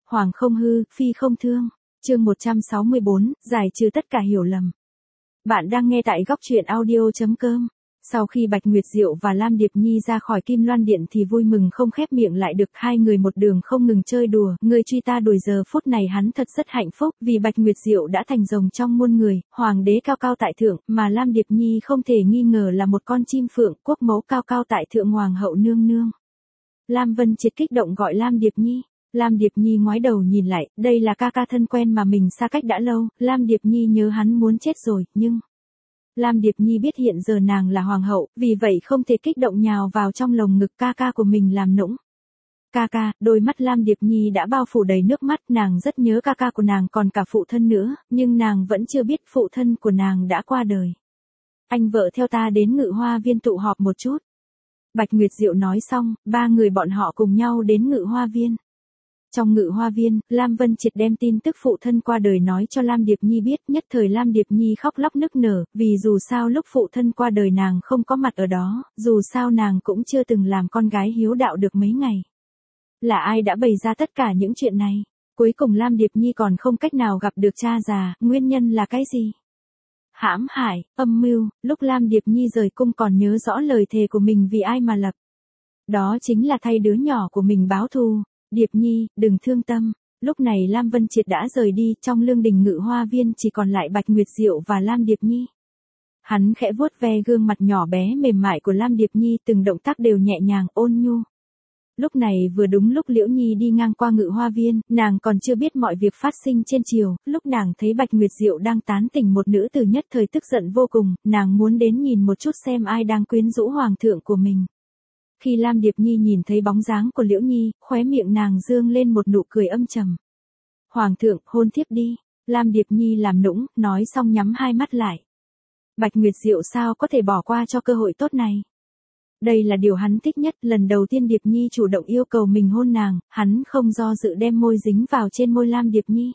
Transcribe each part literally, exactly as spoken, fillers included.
Hoàng không hư, phi không thương. Chương một trăm sáu mươi bốn, giải trừ tất cả hiểu lầm. Bạn đang nghe tại góc truyện audio.com. Sau khi Bạch Nguyệt Diệu và Lam Điệp Nhi ra khỏi Kim Loan Điện thì vui mừng không khép miệng lại được, hai người một đường không ngừng chơi đùa, người truy ta đuổi. Giờ phút này hắn thật rất hạnh phúc, vì Bạch Nguyệt Diệu đã thành rồng trong muôn người, hoàng đế cao cao tại thượng, mà Lam Điệp Nhi không thể nghi ngờ là một con chim phượng, quốc mẫu cao cao tại thượng, hoàng hậu nương nương. Lam Vân Triệt kích động gọi Lam Điệp Nhi. Lam Điệp Nhi ngoái đầu nhìn lại, đây là ca ca thân quen mà mình xa cách đã lâu, Lam Điệp Nhi nhớ hắn muốn chết rồi, nhưng... Lam Điệp Nhi biết hiện giờ nàng là hoàng hậu, vì vậy không thể kích động nhào vào trong lồng ngực ca ca của mình làm nũng. Ca ca, đôi mắt Lam Điệp Nhi đã bao phủ đầy nước mắt, nàng rất nhớ ca ca của nàng còn cả phụ thân nữa, nhưng nàng vẫn chưa biết phụ thân của nàng đã qua đời. Anh vợ theo ta đến Ngự Hoa Viên tụ họp một chút. Bạch Nguyệt Diệu nói xong, ba người bọn họ cùng nhau đến Ngự Hoa Viên. Trong Ngự Hoa Viên, Lam Vân Triệt đem tin tức phụ thân qua đời nói cho Lam Điệp Nhi biết, nhất thời Lam Điệp Nhi khóc lóc nức nở, vì dù sao lúc phụ thân qua đời nàng không có mặt ở đó, dù sao nàng cũng chưa từng làm con gái hiếu đạo được mấy ngày. Là ai đã bày ra tất cả những chuyện này? Cuối cùng Lam Điệp Nhi còn không cách nào gặp được cha già, nguyên nhân là cái gì? Hãm hại, âm mưu, lúc Lam Điệp Nhi rời cung còn nhớ rõ lời thề của mình vì ai mà lập. Đó chính là thay đứa nhỏ của mình báo thù. Điệp Nhi, đừng thương tâm. Lúc này Lam Vân Triệt đã rời đi, trong lương đình Ngự Hoa Viên chỉ còn lại Bạch Nguyệt Diệu và Lam Điệp Nhi. Hắn khẽ vuốt ve gương mặt nhỏ bé mềm mại của Lam Điệp Nhi, từng động tác đều nhẹ nhàng, ôn nhu. Lúc này vừa đúng lúc Liễu Nhi đi ngang qua Ngự Hoa Viên, nàng còn chưa biết mọi việc phát sinh trên triều, lúc nàng thấy Bạch Nguyệt Diệu đang tán tỉnh một nữ tử nhất thời tức giận vô cùng, nàng muốn đến nhìn một chút xem ai đang quyến rũ hoàng thượng của mình. Khi Lam Điệp Nhi nhìn thấy bóng dáng của Liễu Nhi, khóe miệng nàng dương lên một nụ cười âm trầm. Hoàng thượng, hôn thiếp đi. Lam Điệp Nhi làm nũng, nói xong nhắm hai mắt lại. Bạch Nguyệt Diệu sao có thể bỏ qua cho cơ hội tốt này. Đây là điều hắn thích nhất, lần đầu tiên Điệp Nhi chủ động yêu cầu mình hôn nàng, hắn không do dự đem môi dính vào trên môi Lam Điệp Nhi.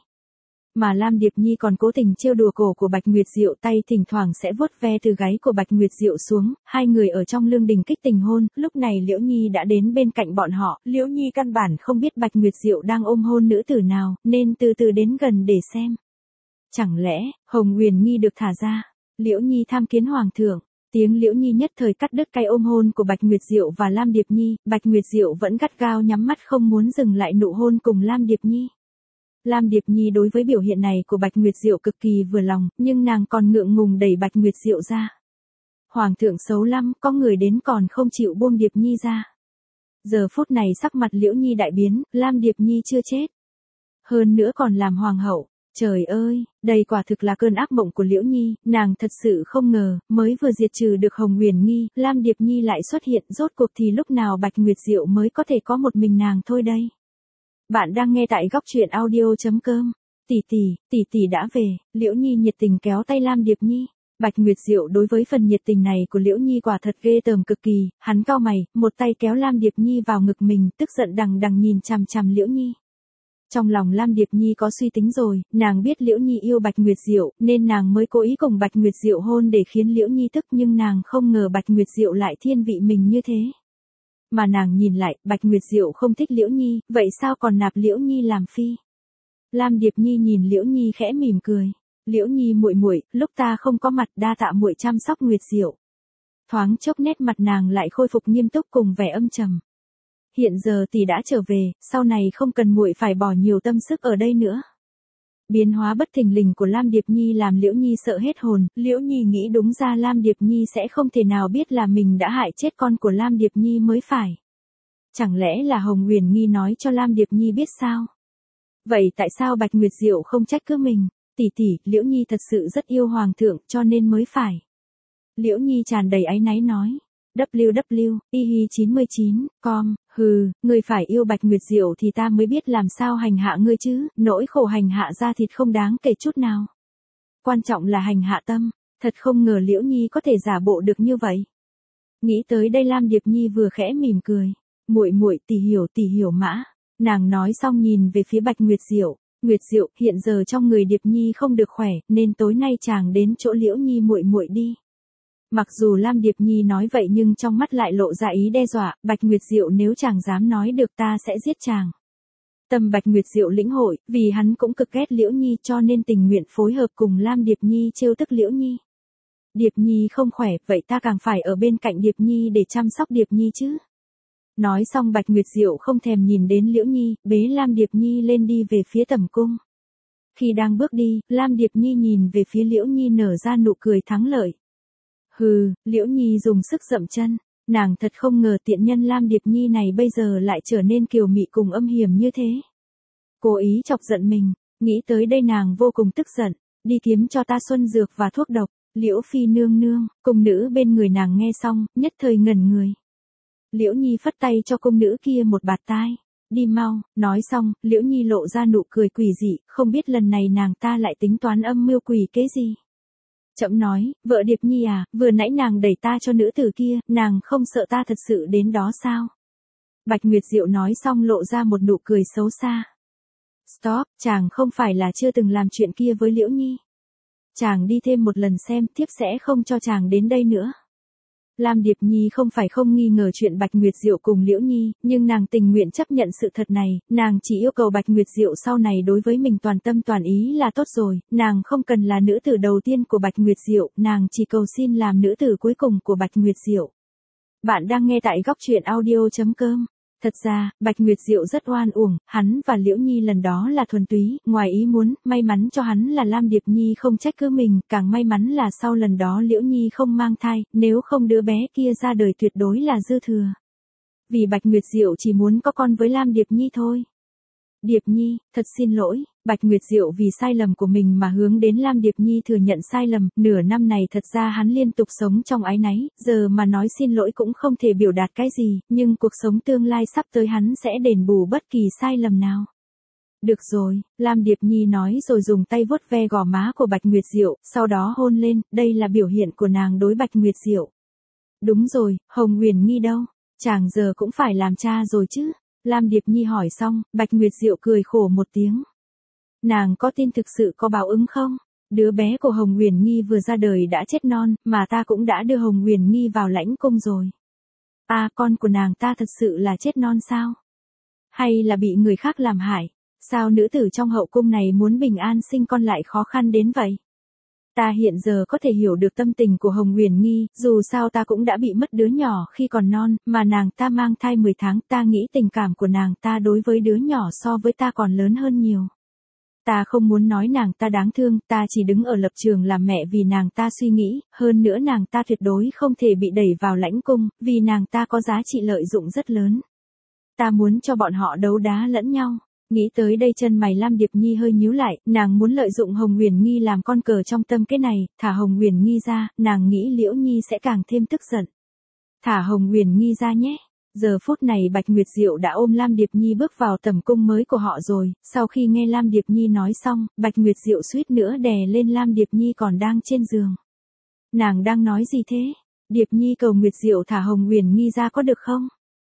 Mà Lam Điệp Nhi còn cố tình trêu đùa cổ của Bạch Nguyệt Diệu, tay thỉnh thoảng sẽ vuốt ve từ gáy của Bạch Nguyệt Diệu xuống, hai người ở trong lương đình kích tình hôn, lúc này Liễu Nhi đã đến bên cạnh bọn họ, Liễu Nhi căn bản không biết Bạch Nguyệt Diệu đang ôm hôn nữ tử nào, nên từ từ đến gần để xem. Chẳng lẽ, Hồng Huyền Nghi được thả ra? Liễu Nhi tham kiến hoàng thượng. Tiếng Liễu Nhi nhất thời cắt đứt cái ôm hôn của Bạch Nguyệt Diệu và Lam Điệp Nhi, Bạch Nguyệt Diệu vẫn gắt gao nhắm mắt không muốn dừng lại nụ hôn cùng Lam Điệp Nhi. Lam Điệp Nhi đối với biểu hiện này của Bạch Nguyệt Diệu cực kỳ vừa lòng, nhưng nàng còn ngượng ngùng đẩy Bạch Nguyệt Diệu ra. Hoàng thượng xấu lắm, có người đến còn không chịu buông Điệp Nhi ra. Giờ phút này sắc mặt Liễu Nhi đại biến, Lam Điệp Nhi chưa chết. Hơn nữa còn làm hoàng hậu. Trời ơi, đây quả thực là cơn ác mộng của Liễu Nhi, nàng thật sự không ngờ, mới vừa diệt trừ được Hồng Huyền Nghi, Lam Điệp Nhi lại xuất hiện, rốt cuộc thì lúc nào Bạch Nguyệt Diệu mới có thể có một mình nàng thôi đây. Bạn đang nghe tại góc truyện audio.com. Tỷ tỷ, tỷ tỷ đã về. Liễu Nhi nhiệt tình kéo tay Lam Điệp Nhi. Bạch Nguyệt Diệu đối với phần nhiệt tình này của Liễu Nhi quả thật ghê tởm cực kỳ, hắn cau mày, một tay kéo Lam Điệp Nhi vào ngực mình, tức giận đằng đằng nhìn chằm chằm Liễu Nhi. Trong lòng Lam Điệp Nhi có suy tính rồi, nàng biết Liễu Nhi yêu Bạch Nguyệt Diệu, nên nàng mới cố ý cùng Bạch Nguyệt Diệu hôn để khiến Liễu Nhi tức, nhưng nàng không ngờ Bạch Nguyệt Diệu lại thiên vị mình như thế. Mà nàng nhìn lại, Bạch Nguyệt Diệu không thích Liễu Nhi, vậy sao còn nạp Liễu Nhi làm phi? Lam Điệp Nhi nhìn Liễu Nhi khẽ mỉm cười. Liễu Nhi muội muội, lúc ta không có mặt, đa tạ muội chăm sóc Nguyệt Diệu. Thoáng chốc nét mặt nàng lại khôi phục nghiêm túc cùng vẻ âm trầm. Hiện giờ tỷ đã trở về, sau này không cần muội phải bỏ nhiều tâm sức ở đây nữa. Biến hóa bất thình lình của Lam Điệp Nhi làm Liễu Nhi sợ hết hồn, Liễu Nhi nghĩ đúng ra Lam Điệp Nhi sẽ không thể nào biết là mình đã hại chết con của Lam Điệp Nhi mới phải. Chẳng lẽ là Hồng Huyền Nghi nói cho Lam Điệp Nhi biết sao? Vậy tại sao Bạch Nguyệt Diệu không trách cứ mình? Tỷ tỷ, Liễu Nhi thật sự rất yêu hoàng thượng cho nên mới phải. Liễu Nhi tràn đầy áy náy nói. W W, i hi chín mươi chín, com, hừ, ngươi phải yêu Bạch Nguyệt Diệu thì ta mới biết làm sao hành hạ ngươi chứ, nỗi khổ hành hạ ra thịt không đáng kể chút nào. Quan trọng là hành hạ tâm, thật không ngờ Liễu Nhi có thể giả bộ được như vậy. Nghĩ tới đây Lam Điệp Nhi vừa khẽ mỉm cười, muội muội tỷ hiểu tỷ hiểu mã. Nàng nói xong nhìn về phía Bạch Nguyệt Diệu, Nguyệt Diệu, hiện giờ trong người Điệp Nhi không được khỏe, nên tối nay chàng đến chỗ Liễu Nhi muội muội đi. Mặc dù Lam Điệp Nhi nói vậy nhưng trong mắt lại lộ ra ý đe dọa, Bạch Nguyệt Diệu nếu chàng dám nói được ta sẽ giết chàng. Tâm Bạch Nguyệt Diệu lĩnh hội, vì hắn cũng cực ghét Liễu Nhi cho nên tình nguyện phối hợp cùng Lam Điệp Nhi trêu tức Liễu Nhi. Điệp Nhi không khỏe, vậy ta càng phải ở bên cạnh Điệp Nhi để chăm sóc Điệp Nhi chứ. Nói xong Bạch Nguyệt Diệu không thèm nhìn đến Liễu Nhi, bế Lam Điệp Nhi lên đi về phía tẩm cung. Khi đang bước đi, Lam Điệp Nhi nhìn về phía Liễu Nhi nở ra nụ cười thắng lợi. Hừ, Liễu Nhi dùng sức dậm chân, nàng thật không ngờ tiện nhân Lam Điệp Nhi này bây giờ lại trở nên kiều mị cùng âm hiểm như thế. Cố ý chọc giận mình, nghĩ tới đây nàng vô cùng tức giận, đi kiếm cho ta xuân dược và thuốc độc. Liễu Phi nương nương, cung nữ bên người nàng nghe xong, nhất thời ngẩn người. Liễu Nhi phất tay cho cung nữ kia một bạt tai. Đi mau, nói xong, Liễu Nhi lộ ra nụ cười quỷ dị, không biết lần này nàng ta lại tính toán âm mưu quỷ kế gì. Chậm nói, vợ Điệp Nhi à, vừa nãy nàng đẩy ta cho nữ tử kia, nàng không sợ ta thật sự đến đó sao? Bạch Nguyệt Diệu nói xong lộ ra một nụ cười xấu xa. Stop, chàng không phải là chưa từng làm chuyện kia với Liễu Nhi. Chàng đi thêm một lần xem, thiếp sẽ không cho chàng đến đây nữa. Lam Điệp Nhi không phải không nghi ngờ chuyện Bạch Nguyệt Diệu cùng Liễu Nhi, nhưng nàng tình nguyện chấp nhận sự thật này, nàng chỉ yêu cầu Bạch Nguyệt Diệu sau này đối với mình toàn tâm toàn ý là tốt rồi, nàng không cần là nữ tử đầu tiên của Bạch Nguyệt Diệu, nàng chỉ cầu xin làm nữ tử cuối cùng của Bạch Nguyệt Diệu. Bạn đang nghe tại góc truyện audio chấm com. Thật ra, Bạch Nguyệt Diệu rất oan uổng, hắn và Liễu Nhi lần đó là thuần túy, ngoài ý muốn, may mắn cho hắn là Lam Điệp Nhi không trách cứ mình, càng may mắn là sau lần đó Liễu Nhi không mang thai, nếu không đứa bé kia ra đời tuyệt đối là dư thừa. Vì Bạch Nguyệt Diệu chỉ muốn có con với Lam Điệp Nhi thôi. Điệp Nhi, thật xin lỗi, Bạch Nguyệt Diệu vì sai lầm của mình mà hướng đến Lam Điệp Nhi thừa nhận sai lầm, nửa năm này thật ra hắn liên tục sống trong áy náy, giờ mà nói xin lỗi cũng không thể biểu đạt cái gì, nhưng cuộc sống tương lai sắp tới hắn sẽ đền bù bất kỳ sai lầm nào. Được rồi, Lam Điệp Nhi nói rồi dùng tay vuốt ve gò má của Bạch Nguyệt Diệu, sau đó hôn lên, đây là biểu hiện của nàng đối Bạch Nguyệt Diệu. Đúng rồi, Hồng Huyền Nghi đâu? Chàng giờ cũng phải làm cha rồi chứ? Lam Điệp Nhi hỏi xong, Bạch Nguyệt Diệu cười khổ một tiếng. Nàng có tin thực sự có báo ứng không? Đứa bé của Hồng Huyền Nghi vừa ra đời đã chết non, mà ta cũng đã đưa Hồng Huyền Nghi vào lãnh cung rồi. À, con của nàng ta thật sự là chết non sao? Hay là bị người khác làm hại? Sao nữ tử trong hậu cung này muốn bình an sinh con lại khó khăn đến vậy? Ta hiện giờ có thể hiểu được tâm tình của Hồng Huyền Nghi, dù sao ta cũng đã bị mất đứa nhỏ khi còn non, mà nàng ta mang thai mười tháng, ta nghĩ tình cảm của nàng ta đối với đứa nhỏ so với ta còn lớn hơn nhiều. Ta không muốn nói nàng ta đáng thương, ta chỉ đứng ở lập trường làm mẹ vì nàng ta suy nghĩ, hơn nữa nàng ta tuyệt đối không thể bị đẩy vào lãnh cung, vì nàng ta có giá trị lợi dụng rất lớn. Ta muốn cho bọn họ đấu đá lẫn nhau. Nghĩ tới đây chân mày Lam Điệp Nhi hơi nhíu lại, nàng muốn lợi dụng Hồng Huyền Nghi làm con cờ trong tâm cái này, thả Hồng Huyền Nghi ra, nàng nghĩ Liễu Nhi sẽ càng thêm tức giận. Thả Hồng Huyền Nghi ra nhé. Giờ phút này Bạch Nguyệt Diệu đã ôm Lam Điệp Nhi bước vào tẩm cung mới của họ rồi, sau khi nghe Lam Điệp Nhi nói xong, Bạch Nguyệt Diệu suýt nữa đè lên Lam Điệp Nhi còn đang trên giường. Nàng đang nói gì thế? Điệp Nhi cầu Nguyệt Diệu thả Hồng Huyền Nghi ra có được không?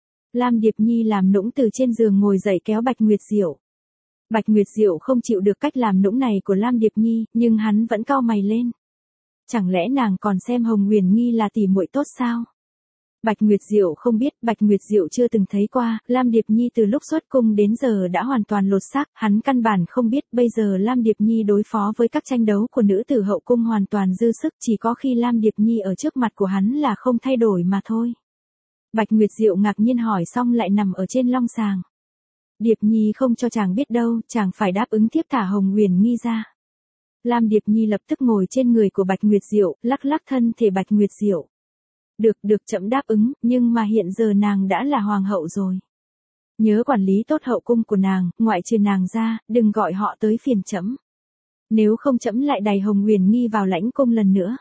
Lam Điệp Nhi làm nũng từ trên giường ngồi dậy kéo Bạch Nguyệt Diệu. Bạch Nguyệt Diệu không chịu được cách làm nũng này của Lam Điệp Nhi, nhưng hắn vẫn cau mày lên. Chẳng lẽ nàng còn xem Hồng Huyền Nghi là tỷ muội tốt sao? Bạch Nguyệt Diệu không biết, Bạch Nguyệt Diệu chưa từng thấy qua, Lam Điệp Nhi từ lúc xuất cung đến giờ đã hoàn toàn lột xác, hắn căn bản không biết bây giờ Lam Điệp Nhi đối phó với các tranh đấu của nữ tử hậu cung hoàn toàn dư sức, chỉ có khi Lam Điệp Nhi ở trước mặt của hắn là không thay đổi mà thôi. Bạch Nguyệt Diệu ngạc nhiên hỏi xong lại nằm ở trên long sàng. Điệp Nhi không cho chàng biết đâu, chàng phải đáp ứng tiếp thả Hồng Huyền Nghi ra. Lam Điệp Nhi lập tức ngồi trên người của Bạch Nguyệt Diệu, lắc lắc thân thể Bạch Nguyệt Diệu. Được, được chậm đáp ứng, nhưng mà hiện giờ nàng đã là hoàng hậu rồi. Nhớ quản lý tốt hậu cung của nàng, ngoại trừ nàng ra, đừng gọi họ tới phiền chấm. Nếu không chấm lại đày Hồng Huyền Nghi vào lãnh cung lần nữa.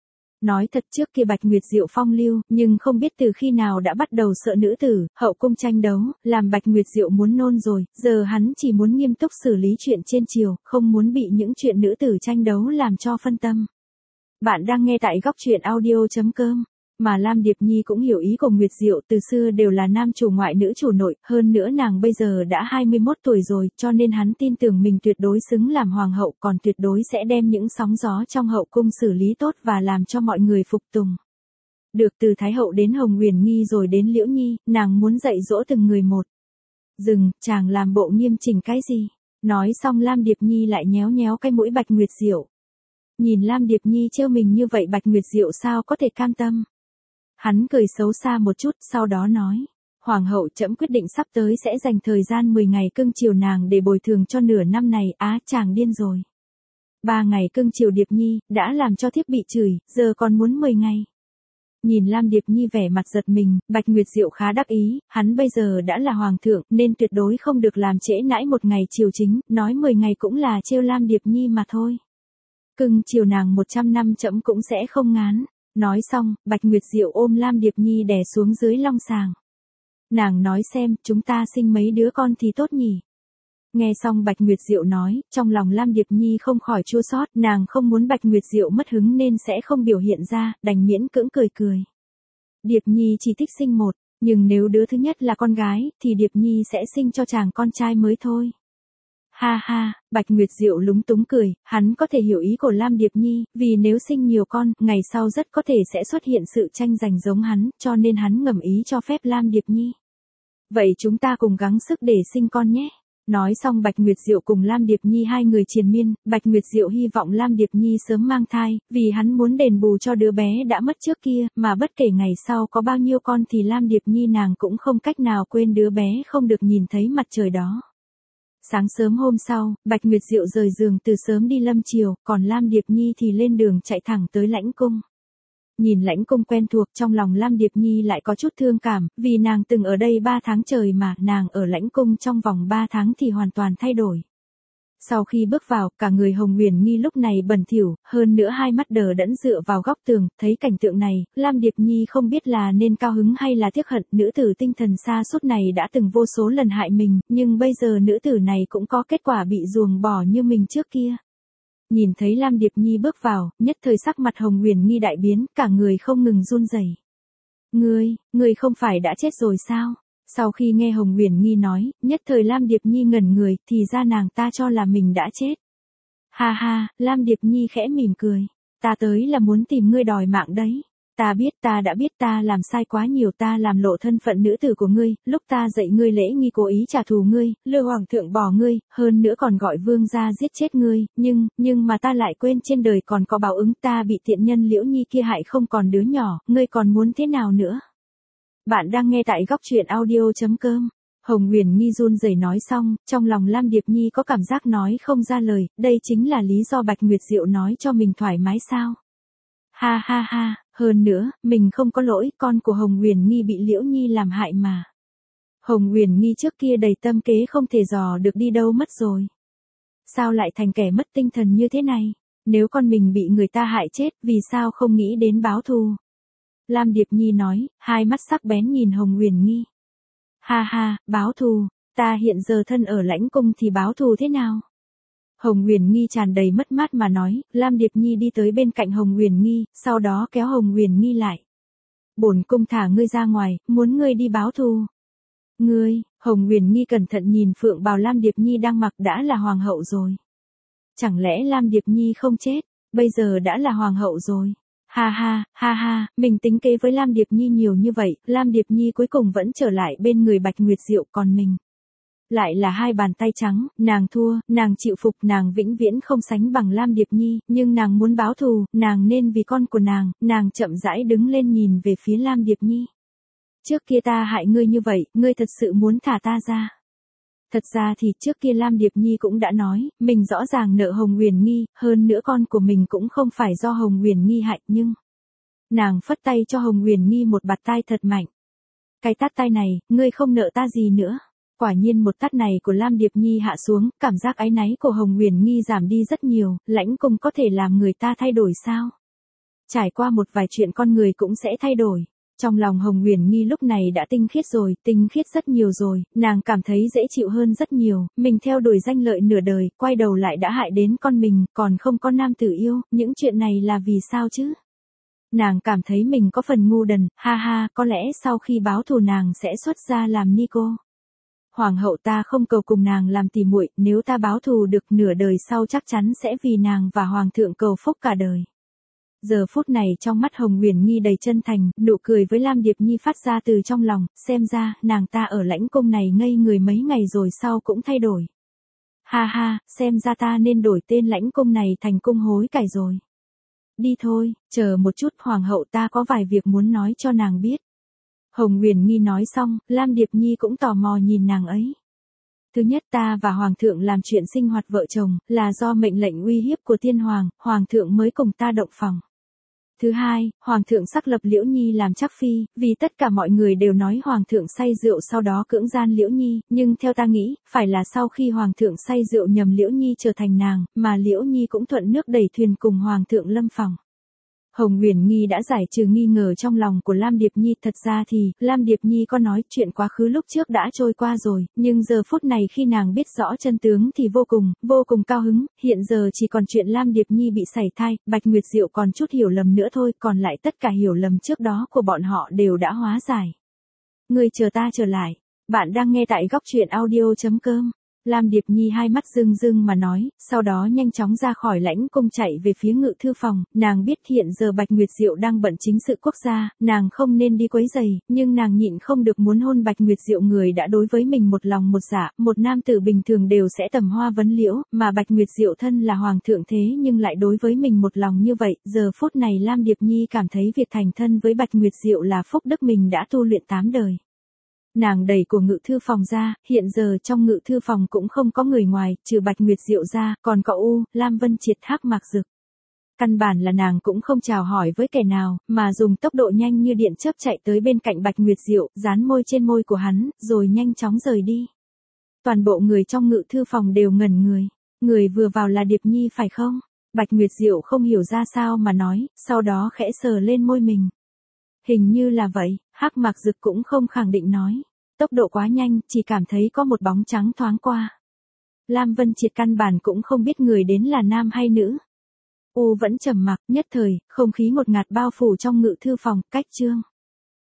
Nói thật trước kia Bạch Nguyệt Diệu phong lưu, nhưng không biết từ khi nào đã bắt đầu sợ nữ tử, hậu cung tranh đấu, làm Bạch Nguyệt Diệu muốn nôn rồi, giờ hắn chỉ muốn nghiêm túc xử lý chuyện trên triều, không muốn bị những chuyện nữ tử tranh đấu làm cho phân tâm. Bạn đang nghe tại góc truyện audio chấm com. Mà Lam Điệp Nhi cũng hiểu ý của Nguyệt Diệu, từ xưa đều là nam chủ ngoại nữ chủ nội, hơn nữa nàng bây giờ đã hai mươi mốt tuổi rồi, cho nên hắn tin tưởng mình tuyệt đối xứng làm hoàng hậu, còn tuyệt đối sẽ đem những sóng gió trong hậu cung xử lý tốt và làm cho mọi người phục tùng. Được, từ Thái hậu đến Hồng Huyền Nghi rồi đến Liễu Nhi, nàng muốn dạy dỗ từng người một. Dừng, chàng làm bộ nghiêm chỉnh cái gì? Nói xong Lam Điệp Nhi lại nhéo nhéo cái mũi Bạch Nguyệt Diệu. Nhìn Lam Điệp Nhi trêu mình như vậy Bạch Nguyệt Diệu sao có thể cam tâm. Hắn cười xấu xa một chút, sau đó nói. Hoàng hậu trẫm quyết định sắp tới sẽ dành thời gian mười ngày cưng chiều nàng để bồi thường cho nửa năm này. Á, chàng điên rồi. Ba ngày cưng chiều Điệp Nhi, đã làm cho thiếp bị chửi, giờ còn muốn mười ngày. Nhìn Lam Điệp Nhi vẻ mặt giật mình, Bạch Nguyệt Diệu khá đắc ý, hắn bây giờ đã là hoàng thượng, nên tuyệt đối không được làm trễ nãi một ngày chiều chính, nói mười ngày cũng là trêu Lam Điệp Nhi mà thôi. Cưng chiều nàng một trăm năm trẫm cũng sẽ không ngán. Nói xong, Bạch Nguyệt Diệu ôm Lam Điệp Nhi đè xuống dưới long sàng. Nàng nói xem, chúng ta sinh mấy đứa con thì tốt nhỉ? Nghe xong Bạch Nguyệt Diệu nói, trong lòng Lam Điệp Nhi không khỏi chua xót, nàng không muốn Bạch Nguyệt Diệu mất hứng nên sẽ không biểu hiện ra, đành miễn cưỡng cười cười. Điệp Nhi chỉ thích sinh một, nhưng nếu đứa thứ nhất là con gái, thì Điệp Nhi sẽ sinh cho chàng con trai mới thôi. Ha ha, Bạch Nguyệt Diệu lúng túng cười, hắn có thể hiểu ý của Lam Điệp Nhi, vì nếu sinh nhiều con, ngày sau rất có thể sẽ xuất hiện sự tranh giành giống hắn, cho nên hắn ngầm ý cho phép Lam Điệp Nhi. Vậy chúng ta cùng gắng sức để sinh con nhé. Nói xong Bạch Nguyệt Diệu cùng Lam Điệp Nhi hai người triền miên, Bạch Nguyệt Diệu hy vọng Lam Điệp Nhi sớm mang thai, vì hắn muốn đền bù cho đứa bé đã mất trước kia, mà bất kể ngày sau có bao nhiêu con thì Lam Điệp Nhi nàng cũng không cách nào quên đứa bé không được nhìn thấy mặt trời đó. Sáng sớm hôm sau, Bạch Nguyệt Diệu rời giường từ sớm đi lâm triều, còn Lam Điệp Nhi thì lên đường chạy thẳng tới lãnh cung. Nhìn lãnh cung quen thuộc trong lòng Lam Điệp Nhi lại có chút thương cảm, vì nàng từng ở đây ba tháng trời mà, nàng ở lãnh cung trong vòng ba tháng thì hoàn toàn thay đổi. Sau khi bước vào, cả người Hồng Huyền Nghi lúc này bẩn thỉu, hơn nữa hai mắt đờ đẫn dựa vào góc tường, thấy cảnh tượng này, Lam Điệp Nhi không biết là nên cao hứng hay là tiếc hận, nữ tử tinh thần sa sút này đã từng vô số lần hại mình, nhưng bây giờ nữ tử này cũng có kết quả bị ruồng bỏ như mình trước kia. Nhìn thấy Lam Điệp Nhi bước vào, nhất thời sắc mặt Hồng Huyền Nghi đại biến, cả người không ngừng run rẩy. Ngươi, ngươi không phải đã chết rồi sao? Sau khi nghe Hồng Huyền Nghi nói, nhất thời Lam Điệp Nhi ngẩn người, thì ra nàng ta cho là mình đã chết. Ha ha, Lam Điệp Nhi khẽ mỉm cười. Ta tới là muốn tìm ngươi đòi mạng đấy. Ta biết ta đã biết ta làm sai quá nhiều, ta làm lộ thân phận nữ tử của ngươi, lúc ta dạy ngươi lễ nghi cố ý trả thù ngươi, lừa hoàng thượng bỏ ngươi, hơn nữa còn gọi vương gia giết chết ngươi, nhưng, nhưng mà ta lại quên trên đời còn có báo ứng, ta bị tiện nhân Liễu Nhi kia hại không còn đứa nhỏ, ngươi còn muốn thế nào nữa? Bạn đang nghe tại góc truyện audio chấm com. Hồng Huyền Nghi run rẩy nói xong, trong lòng Lam Điệp Nhi có cảm giác nói không ra lời, đây chính là lý do Bạch Nguyệt Diệu nói cho mình thoải mái sao? Ha ha ha, hơn nữa, mình không có lỗi, con của Hồng Huyền Nghi bị Liễu Nhi làm hại mà. Hồng Huyền Nghi trước kia đầy tâm kế không thể dò được đi đâu mất rồi. Sao lại thành kẻ mất tinh thần như thế này? Nếu con mình bị người ta hại chết, vì sao không nghĩ đến báo thù? Lam Điệp Nhi nói, hai mắt sắc bén nhìn Hồng Huyền Nghi. Ha ha, báo thù, ta hiện giờ thân ở lãnh cung thì báo thù thế nào? Hồng Huyền Nghi tràn đầy mất mát mà nói, Lam Điệp Nhi đi tới bên cạnh Hồng Huyền Nghi, sau đó kéo Hồng Huyền Nghi lại. Bổn cung thả ngươi ra ngoài, muốn ngươi đi báo thù. Ngươi, Hồng Huyền Nghi cẩn thận nhìn phượng bào Lam Điệp Nhi đang mặc đã là hoàng hậu rồi. Chẳng lẽ Lam Điệp Nhi không chết, bây giờ đã là hoàng hậu rồi. Ha ha, ha ha, mình tính kế với Lam Điệp Nhi nhiều như vậy, Lam Điệp Nhi cuối cùng vẫn trở lại bên người Bạch Nguyệt Diệu, còn mình lại là hai bàn tay trắng, nàng thua, nàng chịu phục, nàng vĩnh viễn không sánh bằng Lam Điệp Nhi, nhưng nàng muốn báo thù, nàng nên vì con của nàng, nàng chậm rãi đứng lên nhìn về phía Lam Điệp Nhi. Trước kia ta hại ngươi như vậy, ngươi thật sự muốn thả ta ra. Thật ra thì trước kia Lam Điệp Nhi cũng đã nói, mình rõ ràng nợ Hồng Huyền Nghi, hơn nữa con của mình cũng không phải do Hồng Huyền Nghi hại, nhưng nàng phất tay cho Hồng Huyền Nghi một bạt tai thật mạnh. Cái tát tay này, ngươi không nợ ta gì nữa. Quả nhiên một tát này của Lam Điệp Nhi hạ xuống, cảm giác áy náy của Hồng Huyền Nghi giảm đi rất nhiều, lãnh cung có thể làm người ta thay đổi sao? Trải qua một vài chuyện con người cũng sẽ thay đổi. Trong lòng Hồng Huyền Nghi lúc này đã tinh khiết rồi, tinh khiết rất nhiều rồi, nàng cảm thấy dễ chịu hơn rất nhiều, mình theo đuổi danh lợi nửa đời, quay đầu lại đã hại đến con mình, còn không có nam tử yêu, những chuyện này là vì sao chứ? Nàng cảm thấy mình có phần ngu đần, ha ha, có lẽ sau khi báo thù nàng sẽ xuất ra làm ni cô. Hoàng hậu ta không cầu cùng nàng làm tỉ muội, nếu ta báo thù được nửa đời sau chắc chắn sẽ vì nàng và hoàng thượng cầu phúc cả đời. Giờ phút này trong mắt Hồng Huyền Nghi đầy chân thành, nụ cười với Lam Điệp Nhi phát ra từ trong lòng, xem ra, nàng ta ở lãnh cung này ngây người mấy ngày rồi sau cũng thay đổi. Ha ha, xem ra ta nên đổi tên lãnh cung này thành cung hối cải rồi. Đi thôi, chờ một chút, hoàng hậu ta có vài việc muốn nói cho nàng biết. Hồng Huyền Nghi nói xong, Lam Điệp Nhi cũng tò mò nhìn nàng ấy. Thứ nhất, ta và Hoàng thượng làm chuyện sinh hoạt vợ chồng, là do mệnh lệnh uy hiếp của tiên hoàng, Hoàng thượng mới cùng ta động phòng. Thứ hai, Hoàng thượng sắc lập Liễu Nhi làm chắc phi, vì tất cả mọi người đều nói Hoàng thượng say rượu sau đó cưỡng gian Liễu Nhi, nhưng theo ta nghĩ, phải là sau khi Hoàng thượng say rượu nhầm Liễu Nhi trở thành nàng, mà Liễu Nhi cũng thuận nước đẩy thuyền cùng Hoàng thượng lâm phòng. Hồng Huyền Nghi đã giải trừ nghi ngờ trong lòng của Lam Điệp Nhi, thật ra thì, Lam Điệp Nhi có nói chuyện quá khứ lúc trước đã trôi qua rồi, nhưng giờ phút này khi nàng biết rõ chân tướng thì vô cùng, vô cùng cao hứng, hiện giờ chỉ còn chuyện Lam Điệp Nhi bị sảy thai, Bạch Nguyệt Diệu còn chút hiểu lầm nữa thôi, còn lại tất cả hiểu lầm trước đó của bọn họ đều đã hóa giải. Ngươi chờ ta trở lại, bạn đang nghe tại góc truyện audio chấm com. Lam Điệp Nhi hai mắt rưng rưng mà nói, sau đó nhanh chóng ra khỏi lãnh cung chạy về phía ngự thư phòng, nàng biết hiện giờ Bạch Nguyệt Diệu đang bận chính sự quốc gia, nàng không nên đi quấy rầy, nhưng nàng nhịn không được muốn hôn Bạch Nguyệt Diệu, người đã đối với mình một lòng một dạ, một nam tử bình thường đều sẽ tầm hoa vấn liễu, mà Bạch Nguyệt Diệu thân là hoàng thượng thế nhưng lại đối với mình một lòng như vậy, giờ phút này Lam Điệp Nhi cảm thấy việc thành thân với Bạch Nguyệt Diệu là phúc đức mình đã tu luyện tám đời. Nàng đẩy của ngự thư phòng ra, hiện giờ trong ngự thư phòng cũng không có người ngoài, trừ Bạch Nguyệt Diệu ra, còn có U, Lam Vân Triệt, Hắc Mạc Dực. Căn bản là nàng cũng không chào hỏi với kẻ nào, mà dùng tốc độ nhanh như điện chớp chạy tới bên cạnh Bạch Nguyệt Diệu, dán môi trên môi của hắn, rồi nhanh chóng rời đi. Toàn bộ người trong ngự thư phòng đều ngẩn người. Người vừa vào là Điệp Nhi phải không? Bạch Nguyệt Diệu không hiểu ra sao mà nói, sau đó khẽ sờ lên môi mình. Hình như là vậy, Hắc Mạc Dực cũng không khẳng định nói. Tốc độ quá nhanh, chỉ cảm thấy có một bóng trắng thoáng qua. Lam Vân Triệt căn bản cũng không biết người đến là nam hay nữ. U vẫn trầm mặc, nhất thời, không khí ngột ngạt bao phủ trong ngự thư phòng, cách chương.